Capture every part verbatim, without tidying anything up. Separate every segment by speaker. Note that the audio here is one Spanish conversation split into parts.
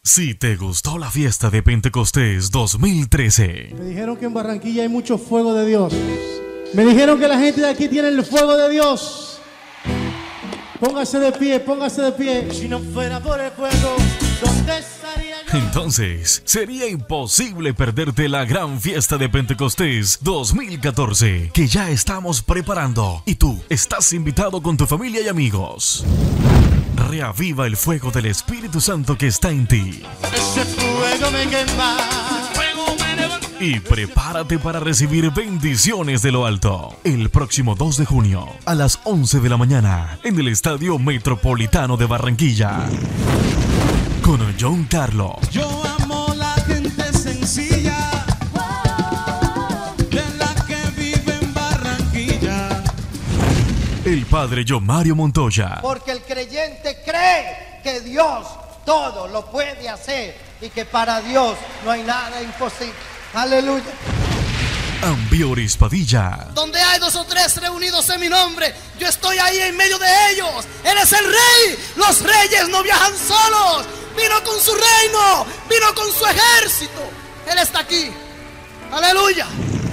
Speaker 1: Si te gustó la fiesta de Pentecostés dos mil trece.
Speaker 2: Me dijeron que en Barranquilla hay mucho fuego de Dios. Me dijeron que la gente de aquí tiene el fuego de Dios. Póngase de pie, póngase de pie. Si no fuera por el fuego, ¿dónde estaría yo?
Speaker 1: Entonces, sería imposible perderte la gran fiesta de Pentecostés dos mil catorce, que ya estamos preparando. Y tú estás invitado con tu familia y amigos. Reaviva el fuego del Espíritu Santo que está en ti.
Speaker 2: Ese fuego me quema.
Speaker 1: Y prepárate para recibir bendiciones de lo alto. El próximo dos de junio, a las once de la mañana, en el Estadio Metropolitano de Barranquilla. Con John Carlos.
Speaker 3: Yo amo la gente sencilla, de la que vive en Barranquilla.
Speaker 1: El padre John Mario Montoya.
Speaker 4: Porque el creyente cree que Dios todo lo puede hacer y que para Dios no hay nada imposible. Aleluya.
Speaker 1: Ambioris Padilla.
Speaker 5: Donde hay dos o tres reunidos en mi nombre, yo estoy ahí en medio de ellos. Él es el rey. Los reyes no viajan solos. Vino con su reino, vino con su ejército. Él está aquí. Aleluya.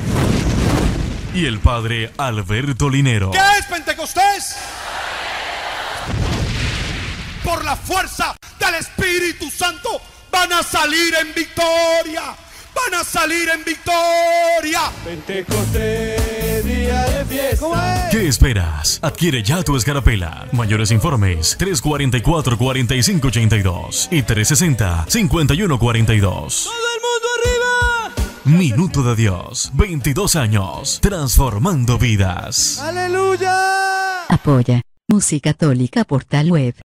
Speaker 1: Y el padre Alberto Linero.
Speaker 3: ¿Qué es Pentecostés? Por la fuerza del Espíritu Santo van a salir en victoria. Van a salir en victoria.
Speaker 2: Pentecostés, día de fiesta.
Speaker 1: ¿Qué esperas? Adquiere ya tu escarapela. Mayores informes tres cuarenta y cuatro, cuarenta y cinco ochenta y dos y tres sesenta, cincuenta y uno cuarenta y dos.
Speaker 3: ¡Todo el mundo arriba!
Speaker 1: Minuto de Dios. veintidós años. Transformando vidas.
Speaker 2: ¡Aleluya!
Speaker 6: Apoya Música Católica Portal Web.